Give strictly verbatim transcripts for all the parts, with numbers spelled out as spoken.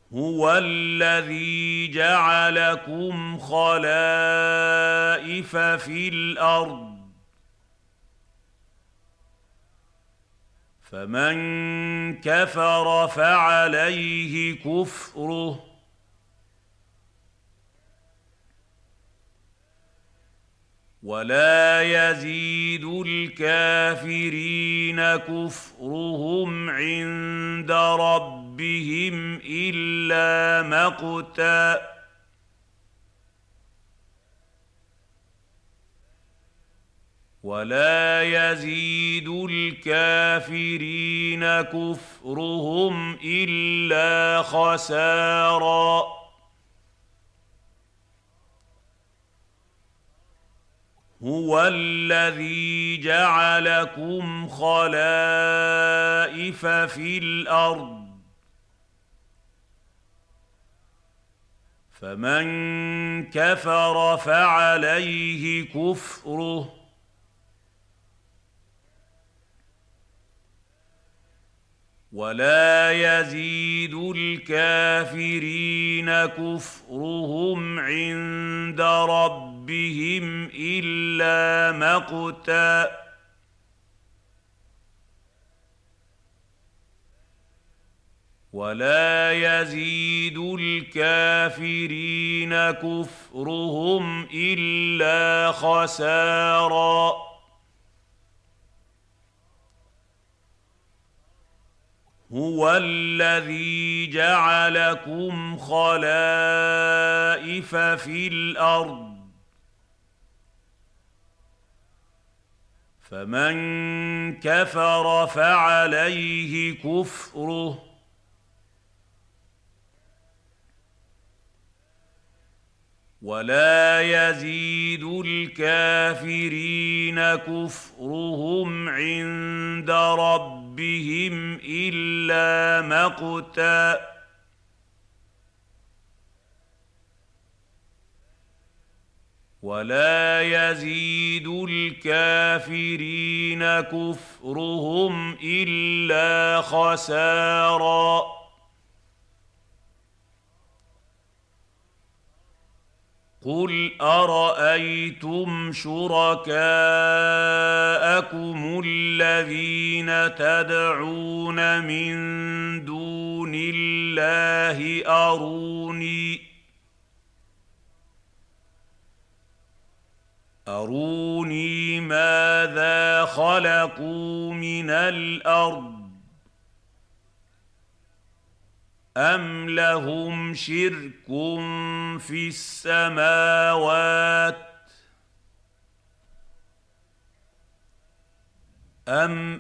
هو الذي جعلكم خلائف في الأرض فمن كفر فعليه كفره ولا يزيد الكافرين كفرهم عند ربهم إلا مقتا ولا يزيد الكافرين كفرهم إلا خسارا هو الذي جعلكم خلائف في الأرض فمن كفر فعليه كفره ولا يزيد الكافرين كفرهم عند ربهم إلا مقتا ولا يزيد الكافرين كفرهم إلا خسارا هو الذي جعلكم خلائف في الأرض فمن كفر فعليه كفره ولا يزيد الكافرين كفرهم عند ربهم إلا مقتا ولا يزيد الكافرين كفرهم إلا خسارا قل أرأيتم شركاءكم الذين تدعون من دون الله أروني أروني ماذا خلقوا من الأرض أم لهم شرك في السماوات أم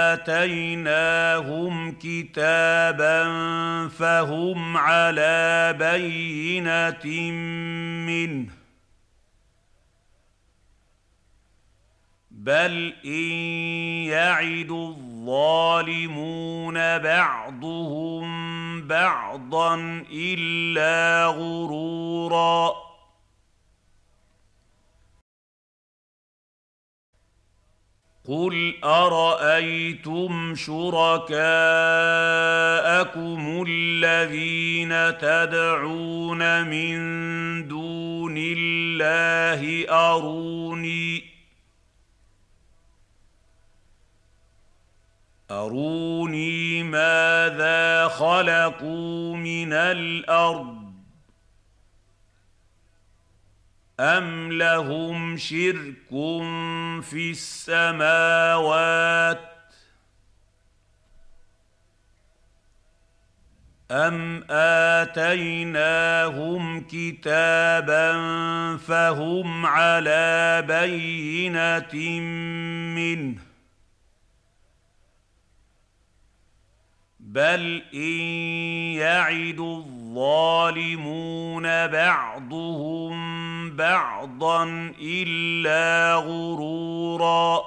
آتيناهم كتابا فهم على بينة منه بل إن يعد الظالمون بعضهم بعضا إلا غرورا قل أرأيتم شركاءكم الذين تدعون من دون الله أروني أروني ماذا خلقوا من الأرض أم لهم شرك في السماوات أم آتيناهم كتابا فهم على بينة منه بل إن يعد الظالمون بعضهم بعضا إلا غرورا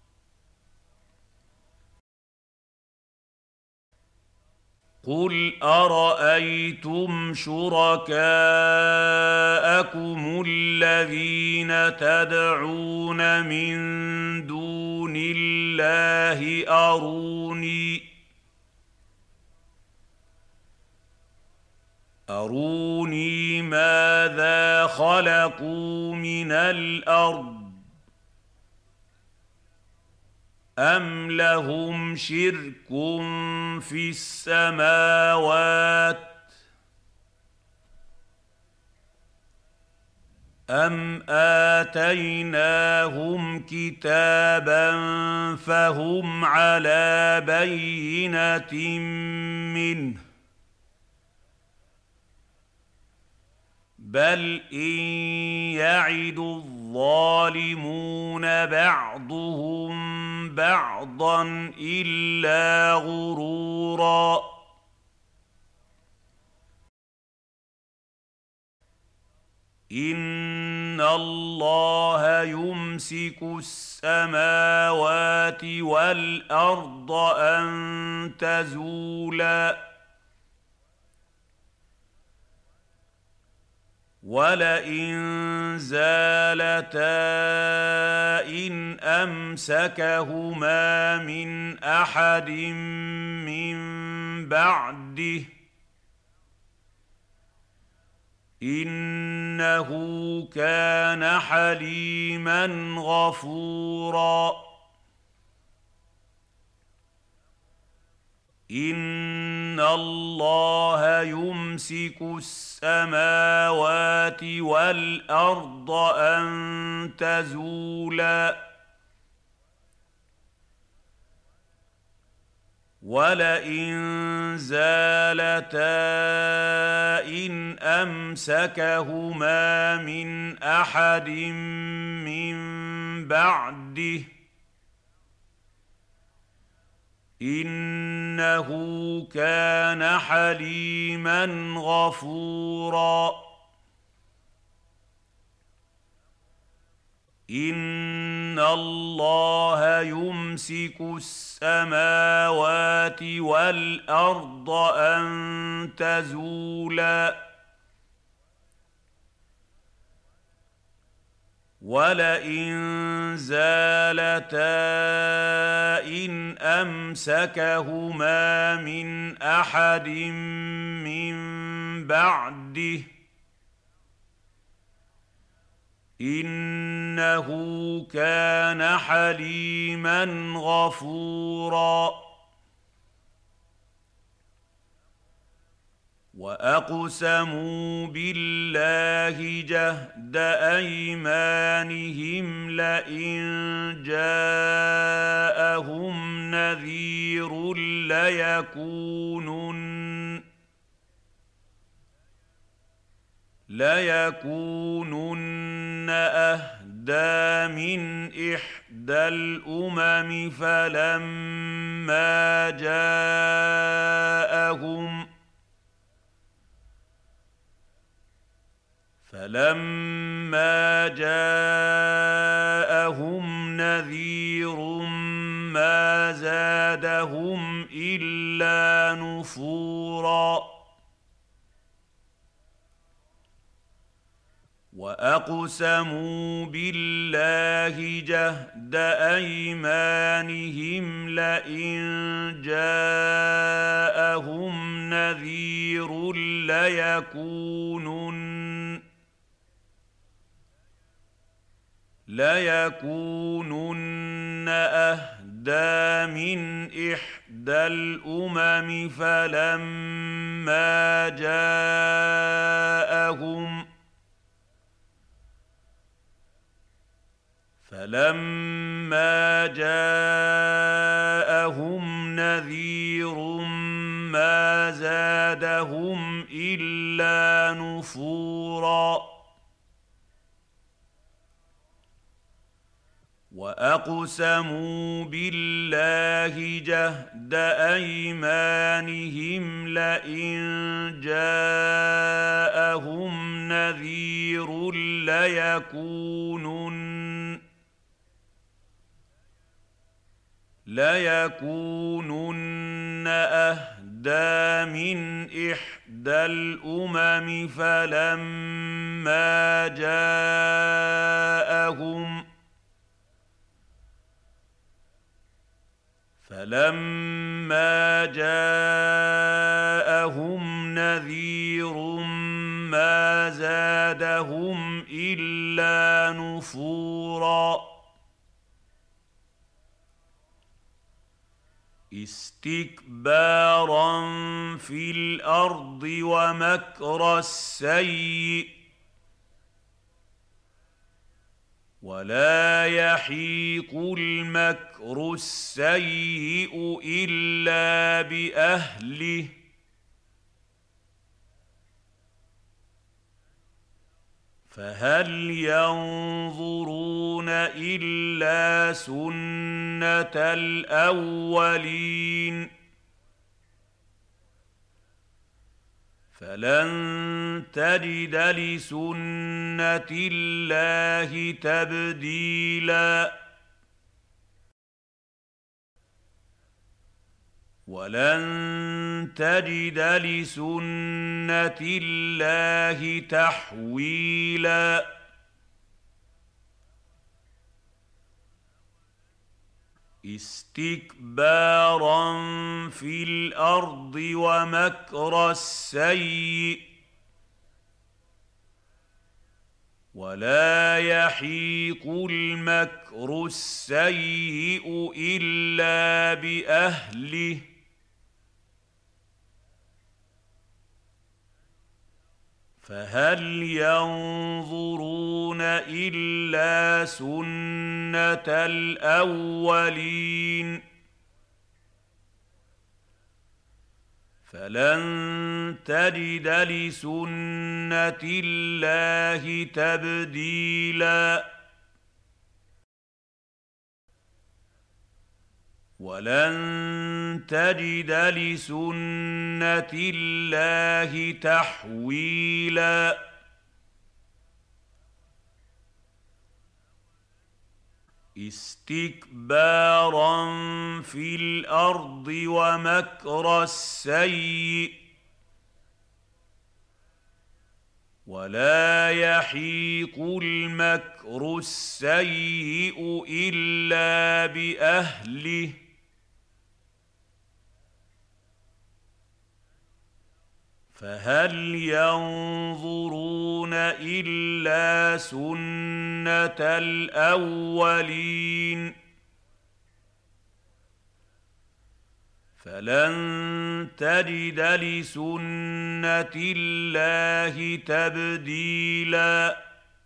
قل أرأيتم شركاءكم الذين تدعون من دون الله، أروني الله أروني ماذا خلقوا من الأرض أم لهم شرك في السماوات أم آتيناهم كتابا فهم على بينة منه بل إن يعد الظالمون بعضهم بعضا إلا غرورا قل أرأيتم شركاءكم الذين تدعون من دون الله أروني، أروني أروني ماذا خلقوا من الأرض أم لهم شرك في السماوات أم آتيناهم كتابا فهم على بينة منه بل إن يعد الظالمون بعضهم بعضا إلا غرورا إن الله يمسك السماوات والأرض أن تزولا ولئن زالتا إن أمسكهما من أحد من بعده إنه كان حليما غفورا إن الله يمسك السماوات والأرض أن تزولا ولئن زالتا إن أمسكهما من أحد من بعده إنه كان حليما غفورا إن الله يمسك السماوات والأرض أن تزولا ولئن زالتا إن أمسكهما من أحد من بعده إنه كان حليما غفورا وأقسموا بالله جهد أيمانهم لئن جاءهم نذير ليكونن ليكونن أهدى من إحدى الأمم فلما جاءهم فلما جاءهم نذير ما زادهم إلا نفورا وأقسموا بالله جهد أيمانهم لئن جاءهم نذير ليكونن ليكونن أهدى من إحدى الأمم فلما جاءهم فلما جاءهم نذير ما زادهم إلا نفورا وأقسموا بالله جهد أيمانهم لئن جاءهم نذير ليكونن ليكونن أهدى من إحدى الأمم فلما جاءهم فلما جاءهم نذير ما زادهم إلا نفورا استكبارا في الأرض ومكر السيئ ولا يحيق المكر السيئ إلا بأهله فهل ينظرون إلا سنة الأولين فلن تجد لسنة الله تبديلا ولن تجد لسنة الله تحويلا استكبارا في الأرض ومكر السيئ ولا يحيق المكر السيئ إلا بأهله فهل ينظرون إلا سنة الأولين فلن تجد لسنة الله تبديلا ولن تجد لسنة الله تحويلا استكبارا في الأرض ومكر السيئ ولا يحيق المكر السيئ إلا بأهله فهل ينظرون إلا سنة الأولين فلن تجد لسنة الله تبديلا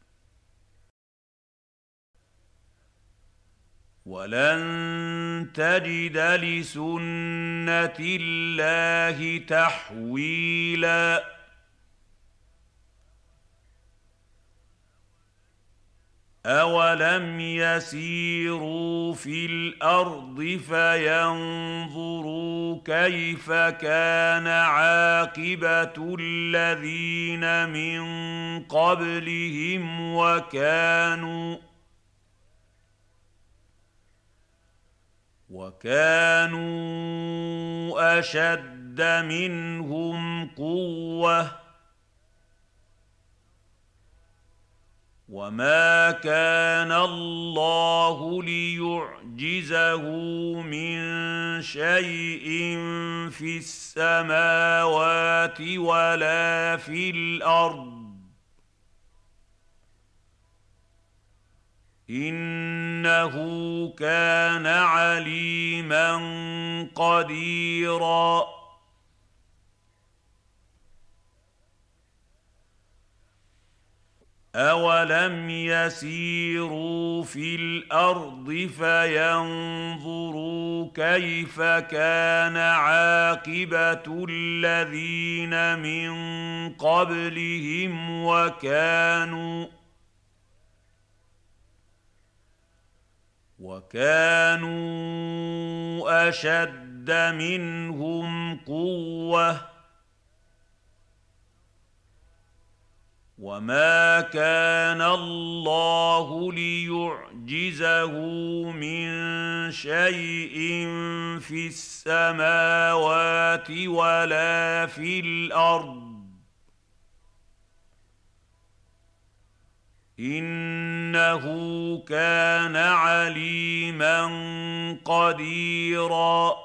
ولن تجد لسنة الله تحويلا أولم يسيروا في الأرض فينظروا كيف كان عاقبة الذين من قبلهم وكانوا وكانوا أشد منهم قوة وما كان الله ليعجزه من شيء في السماوات ولا في الأرض إنه كان عليما قديرا أولم يسيروا في الأرض فينظروا كيف كان عاقبة الذين من قبلهم وكانوا وكانوا أشد منهم قوة وما كان الله ليعجزه من شيء في السماوات ولا في الأرض إنه كان عليما قديرا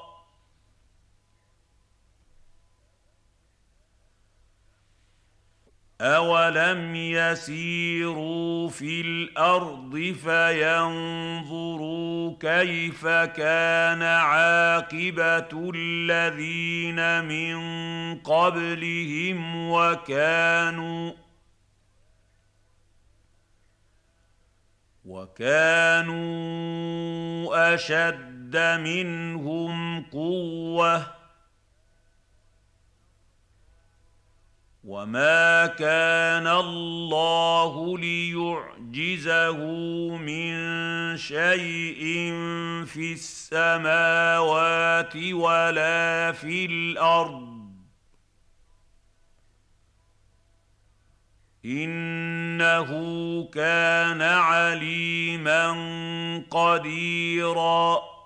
أَوَلَمْ يَسِيرُوا فِي الْأَرْضِ فَيَنظُرُوا كَيْفَ كَانَ عَاقِبَةُ الَّذِينَ مِن قَبْلِهِمْ وَكَانُوا وَكَانُوا أَشَدَّ مِنْهُمْ قُوَّةً وَمَا كَانَ اللَّهُ لِيُعْجِزَهُ مِن شَيْءٍ فِي السَّمَاوَاتِ وَلَا فِي الْأَرْضِ ۚ إِنَّهُ كَانَ عَلِيمًا قَدِيرًا